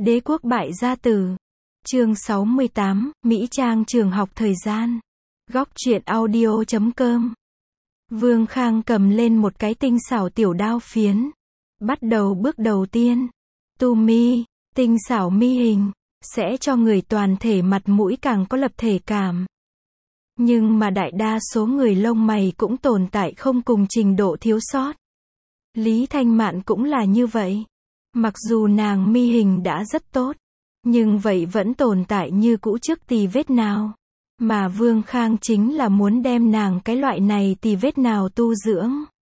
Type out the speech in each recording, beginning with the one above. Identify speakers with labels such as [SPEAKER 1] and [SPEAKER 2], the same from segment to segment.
[SPEAKER 1] Đế quốc bại gia tử. Chương 68, Mỹ Trang trường học thời gian. Góc truyện audio.com. Vương Khang cầm lên một cái tinh xảo tiểu đao phiến. Bắt đầu bước đầu tiên. Tu mi, tinh xảo mi hình, sẽ cho người toàn thể mặt mũi càng có lập thể cảm. Nhưng mà đại đa số người lông mày cũng tồn tại không cùng trình độ thiếu sót. Lý Thanh Mạn cũng là như vậy. Mặc dù nàng mi hình đã rất tốt, nhưng vậy vẫn tồn tại như cũ trước tì vết nào. Mà Vương Khang chính là muốn đem nàng cái loại này tì vết nào tu dưỡng,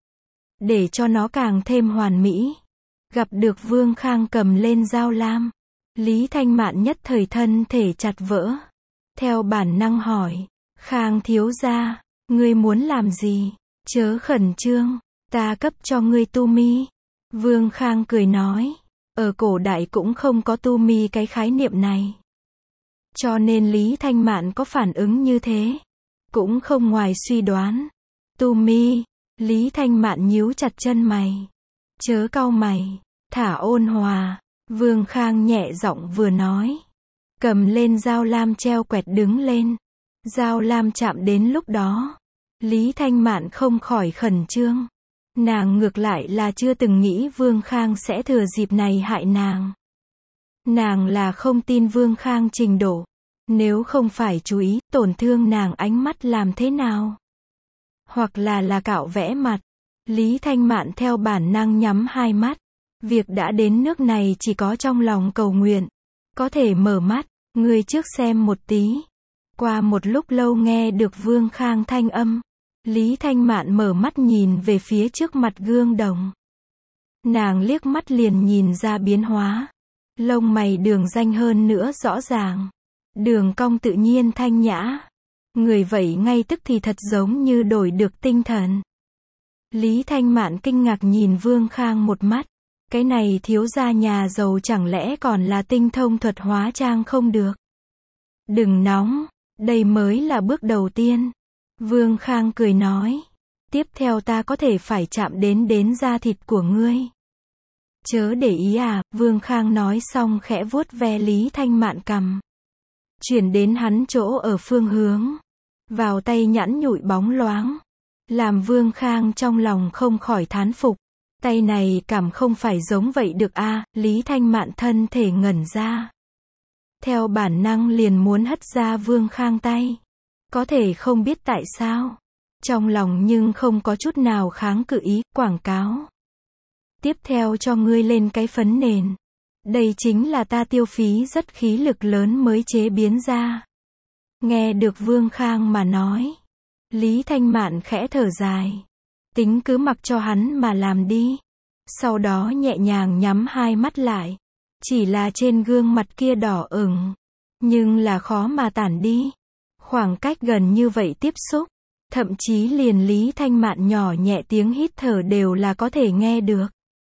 [SPEAKER 1] để cho nó càng thêm hoàn mỹ. Gặp được Vương Khang cầm lên dao lam, Lý Thanh Mạn nhất thời thân thể chặt vỡ. Theo bản năng hỏi, Khang thiếu gia, ngươi muốn làm gì? Chớ khẩn trương, ta cấp cho ngươi tu mi. Vương Khang cười nói, ở cổ đại cũng không có tu mi cái khái niệm này. Cho nên Lý Thanh Mạn có phản ứng như thế, cũng không ngoài suy đoán. Tu mi, Lý Thanh Mạn nhíu chặt chân mày. Chớ cau mày, thả ôn hòa, Vương Khang nhẹ giọng vừa nói. Cầm lên dao lam treo quẹt đứng lên. Dao lam chạm đến lúc đó, Lý Thanh Mạn không khỏi khẩn trương. Nàng ngược lại là chưa từng nghĩ Vương Khang sẽ thừa dịp này hại nàng. Nàng là không tin Vương Khang trình độ. Nếu không phải chú ý tổn thương nàng ánh mắt làm thế nào? Hoặc là cạo vẽ mặt. Lý Thanh Mạn theo bản năng nhắm hai mắt. Việc đã đến nước này chỉ có trong lòng cầu nguyện. Có thể mở mắt, ngươi trước xem một tí. Qua một lúc lâu nghe được Vương Khang thanh âm. Lý Thanh Mạn mở mắt nhìn về phía trước mặt gương đồng. Nàng liếc mắt liền nhìn ra biến hóa. Lông mày đường ranh hơn nữa rõ ràng. Đường cong tự nhiên thanh nhã. Người vậy ngay tức thì thật giống như đổi được tinh thần. Lý Thanh Mạn kinh ngạc nhìn Vương Khang một mắt. Cái này thiếu gia nhà giàu chẳng lẽ còn là tinh thông thuật hóa trang không được? Đừng nóng, đây mới là bước đầu tiên. Vương Khang cười nói. Tiếp theo ta có thể phải chạm đến da thịt của ngươi. Chớ để ý à, Vương Khang nói xong khẽ vuốt ve Lý Thanh Mạn cằm. Chuyển đến hắn chỗ ở phương hướng. Vào tay nhẵn nhụi bóng loáng. Làm Vương Khang trong lòng không khỏi thán phục. Tay này cảm không phải giống vậy được a. Lý Thanh Mạn thân thể ngẩn ra. Theo bản năng liền muốn hất ra Vương Khang tay. Có thể không biết tại sao. Trong lòng nhưng không có chút nào kháng cự ý, quảng cáo. Tiếp theo cho ngươi lên cái phấn nền. Đây chính là ta tiêu phí rất khí lực lớn mới chế biến ra. Nghe được Vương Khang mà nói. Lý Thanh Mạn khẽ thở dài. Tính cứ mặc cho hắn mà làm đi. Sau đó nhẹ nhàng nhắm hai mắt lại. Chỉ là trên gương mặt kia đỏ ửng. Nhưng là khó mà tản đi. Khoảng cách gần như vậy tiếp xúc. Thậm chí liền Lý Thanh Mạn nhỏ nhẹ tiếng hít thở đều là có thể nghe được.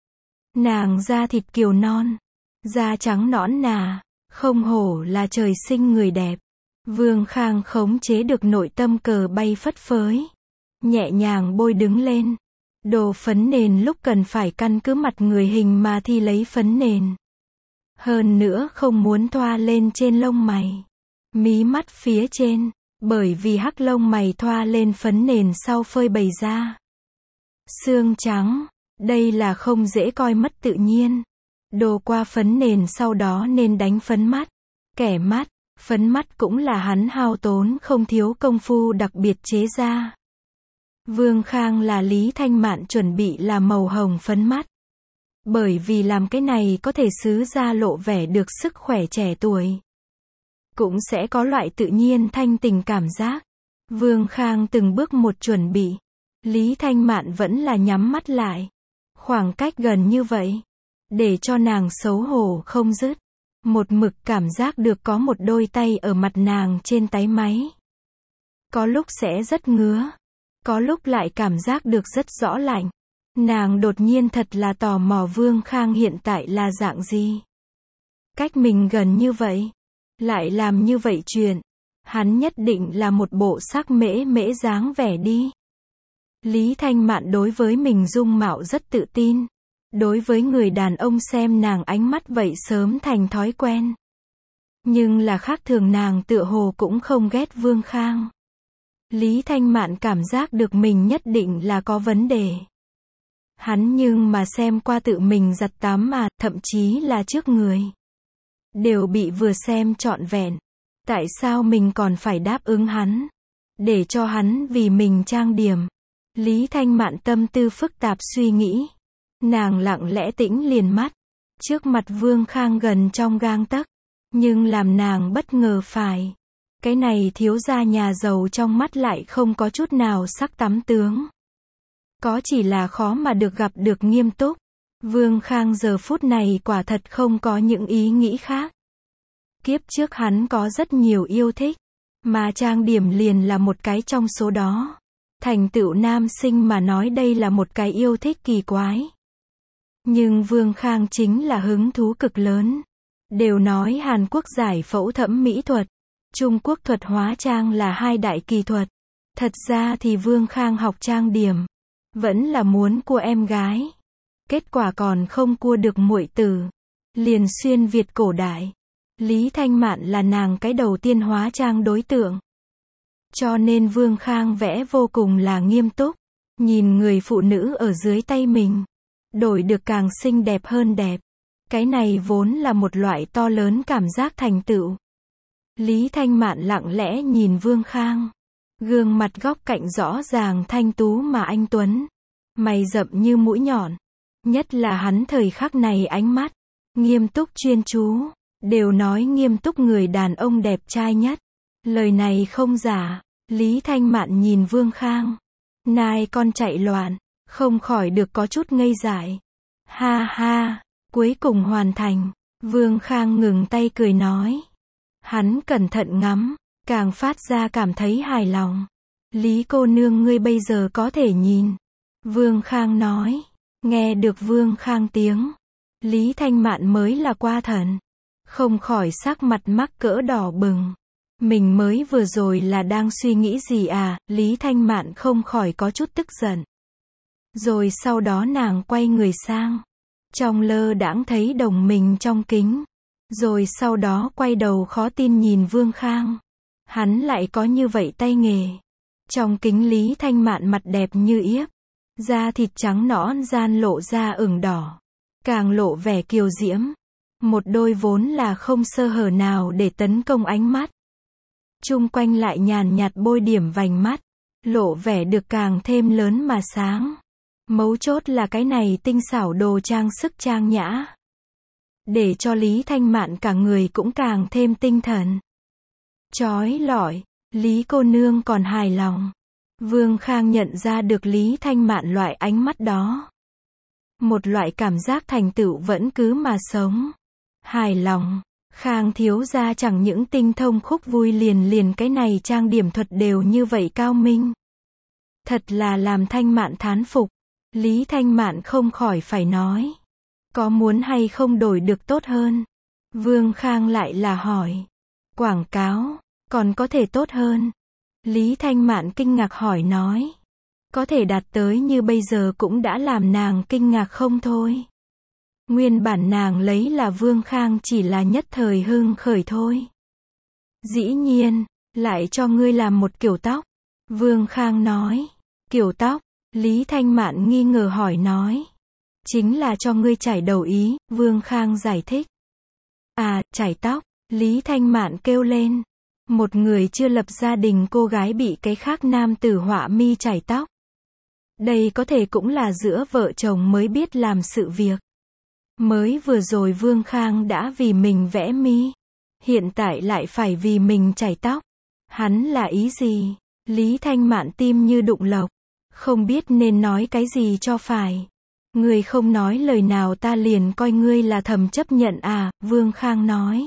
[SPEAKER 1] Nàng da thịt kiều non. Da trắng nõn nà. Không hổ là trời sinh người đẹp. Vương Khang khống chế được nội tâm cờ bay phất phới. Nhẹ nhàng bôi đứng lên. Đồ phấn nền lúc cần phải căn cứ mặt người hình mà thi lấy phấn nền. Hơn nữa không muốn thoa lên trên lông mày. Mí mắt phía trên. Bởi vì hắc lông mày thoa lên phấn nền sau phơi bày ra. Xương trắng. Đây là không dễ coi mất tự nhiên. Đồ qua phấn nền sau đó nên đánh phấn mắt. Kẻ mắt. Phấn mắt cũng là hắn hao tốn không thiếu công phu đặc biệt chế ra. Vương Khang là Lý Thanh Mạn chuẩn bị là màu hồng phấn mắt. Bởi vì làm cái này có thể xứ ra lộ vẻ được sức khỏe trẻ tuổi. Cũng sẽ có loại tự nhiên thanh tình cảm giác. Vương Khang từng bước một chuẩn bị. Lý Thanh Mạn vẫn là nhắm mắt lại. Khoảng cách gần như vậy. Để cho nàng xấu hổ không dứt. Một mực cảm giác được có một đôi tay ở mặt nàng trên táy máy. Có lúc sẽ rất ngứa. Có lúc lại cảm giác được rất rõ lạnh. Nàng đột nhiên thật là tò mò Vương Khang hiện tại là dạng gì. Cách mình gần như vậy. Lại làm như vậy chuyện. Hắn nhất định là một bộ sắc mễ mễ dáng vẻ đi. Lý Thanh Mạn đối với mình dung mạo rất tự tin. Đối với người đàn ông xem nàng ánh mắt vậy sớm thành thói quen. Nhưng là khác thường nàng tựa hồ cũng không ghét Vương Khang. Lý Thanh Mạn cảm giác được mình nhất định là có vấn đề. Hắn nhưng mà xem qua tự mình giặt tắm mà, thậm chí là trước người. Đều bị vừa xem trọn vẹn. Tại sao mình còn phải đáp ứng hắn? Để cho hắn vì mình trang điểm. Lý Thanh Mạn tâm tư phức tạp suy nghĩ. Nàng lặng lẽ tĩnh liền mắt. Trước mặt Vương Khang gần trong gang tấc. Nhưng làm nàng bất ngờ phải. Cái này thiếu gia nhà giàu trong mắt lại không có chút nào sắc tắm tướng. Có chỉ là khó mà được gặp được nghiêm túc. Vương Khang giờ phút này quả thật không có những ý nghĩ khác. Kiếp trước hắn có rất nhiều yêu thích. Mà trang điểm liền là một cái trong số đó. Thành tựu nam sinh mà nói đây là một cái yêu thích kỳ quái. Nhưng Vương Khang chính là hứng thú cực lớn. Đều nói Hàn Quốc giải phẫu thẩm mỹ thuật, Trung Quốc thuật hóa trang là hai đại kỳ thuật. Thật ra thì Vương Khang học trang điểm, vẫn là muốn cua em gái. Kết quả còn không cua được muội tử. Liền xuyên Việt cổ đại. Lý Thanh Mạn là nàng cái đầu tiên hóa trang đối tượng. Cho nên Vương Khang vẽ vô cùng là nghiêm túc. Nhìn người phụ nữ ở dưới tay mình. Đổi được càng xinh đẹp hơn đẹp. Cái này vốn là một loại to lớn cảm giác thành tựu. Lý Thanh Mạn lặng lẽ nhìn Vương Khang. Gương mặt góc cạnh rõ ràng thanh tú mà anh tuấn. Mày rậm như mũi nhọn. Nhất là hắn thời khắc này ánh mắt. Nghiêm túc chuyên chú. Đều nói nghiêm túc người đàn ông đẹp trai nhất. Lời này không giả. Lý Thanh Mạn nhìn Vương Khang. Nai con chạy loạn. Không khỏi được có chút ngây dại. Ha ha. Cuối cùng hoàn thành. Vương Khang ngừng tay cười nói. Hắn cẩn thận ngắm. Càng phát ra cảm thấy hài lòng. Lý cô nương ngươi bây giờ có thể nhìn. Vương Khang nói. Nghe được Vương Khang tiếng. Lý Thanh Mạn mới là qua thần. Không khỏi sắc mặt mắc cỡ đỏ bừng. Mình mới vừa rồi là đang suy nghĩ gì à? Lý Thanh Mạn không khỏi có chút tức giận. Rồi sau đó nàng quay người sang. Trong lơ đãng thấy đồng mình trong kính. Rồi sau đó quay đầu khó tin nhìn Vương Khang. Hắn lại có như vậy tay nghề. Trong kính Lý Thanh Mạn mặt đẹp như yếp. Da thịt trắng nõn gian lộ ra ửng đỏ. Càng lộ vẻ kiều diễm. Một đôi vốn là không sơ hở nào để tấn công ánh mắt. Chung quanh lại nhàn nhạt bôi điểm vành mắt. Lộ vẻ được càng thêm lớn mà sáng. Mấu chốt là cái này tinh xảo đồ trang sức trang nhã. Để cho Lý Thanh Mạn cả người cũng càng thêm tinh thần. Chói lọi, Lý cô nương còn hài lòng. Vương Khang nhận ra được Lý Thanh Mạn loại ánh mắt đó. Một loại cảm giác thành tựu vẫn cứ mà sống. Hài lòng, Khang thiếu gia chẳng những tinh thông khúc vui liền cái này trang điểm thuật đều như vậy cao minh. Thật là làm Thanh Mạn thán phục. Lý Thanh Mạn không khỏi phải nói. Có muốn hay không đổi được tốt hơn? Vương Khang lại là hỏi. Quảng cáo, còn có thể tốt hơn? Lý Thanh Mạn kinh ngạc hỏi nói. Có thể đạt tới như bây giờ cũng đã làm nàng kinh ngạc không thôi. Nguyên bản nàng lấy là Vương Khang chỉ là nhất thời hưng khởi thôi. Dĩ nhiên, lại cho ngươi làm một kiểu tóc. Vương Khang nói. Kiểu tóc? Lý Thanh Mạn nghi ngờ hỏi nói. Chính là cho ngươi chải đầu ý, Vương Khang giải thích. À, chải tóc, Lý Thanh Mạn kêu lên. Một người chưa lập gia đình cô gái bị cái khác nam tử họa mi chải tóc. Đây có thể cũng là giữa vợ chồng mới biết làm sự việc. Mới vừa rồi Vương Khang đã vì mình vẽ mi. Hiện tại lại phải vì mình chải tóc. Hắn là ý gì? Lý Thanh Mạn tim như đụng lộc. Không biết nên nói cái gì cho phải. Ngươi không nói lời nào ta liền coi ngươi là thầm chấp nhận à, Vương Khang nói.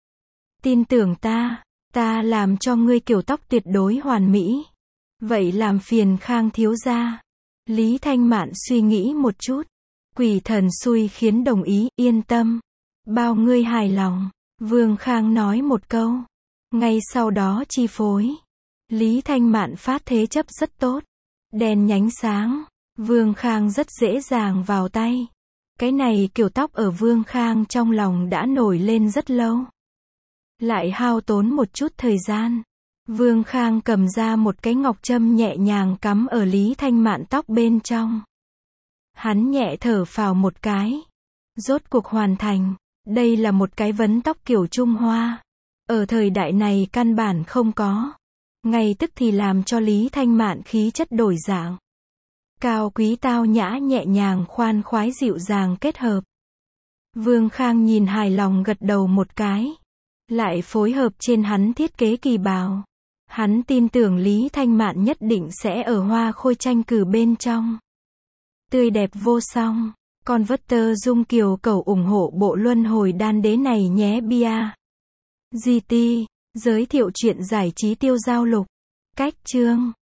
[SPEAKER 1] Tin tưởng ta làm cho ngươi kiểu tóc tuyệt đối hoàn mỹ. Vậy làm phiền Khang thiếu gia. Lý Thanh Mạn suy nghĩ một chút. Quỷ thần xui khiến đồng ý, yên tâm. Bao ngươi hài lòng. Vương Khang nói một câu. Ngay sau đó chi phối. Lý Thanh Mạn phát thế chấp rất tốt. Đèn nhánh sáng. Vương Khang rất dễ dàng vào tay. Cái này kiểu tóc ở Vương Khang trong lòng đã nổi lên rất lâu. Lại hao tốn một chút thời gian. Vương Khang cầm ra một cái ngọc châm nhẹ nhàng cắm ở Lý Thanh Mạn tóc bên trong. Hắn nhẹ thở phào một cái. Rốt cuộc hoàn thành. Đây là một cái vấn tóc kiểu Trung Hoa. Ở thời đại này căn bản không có. Ngay tức thì làm cho Lý Thanh Mạn khí chất đổi dạng. Cao quý tao nhã nhẹ nhàng khoan khoái dịu dàng kết hợp. Vương Khang nhìn hài lòng gật đầu một cái. Lại phối hợp trên hắn thiết kế kỳ bào. Hắn tin tưởng Lý Thanh Mạn nhất định sẽ ở Hoa Khôi tranh cử bên trong. Tươi đẹp vô song. Con vất tơ dung kiều cầu ủng hộ bộ luân hồi đan đế này nhé bia. GT. Giới thiệu chuyện giải trí tiêu giao lục. Cách chương.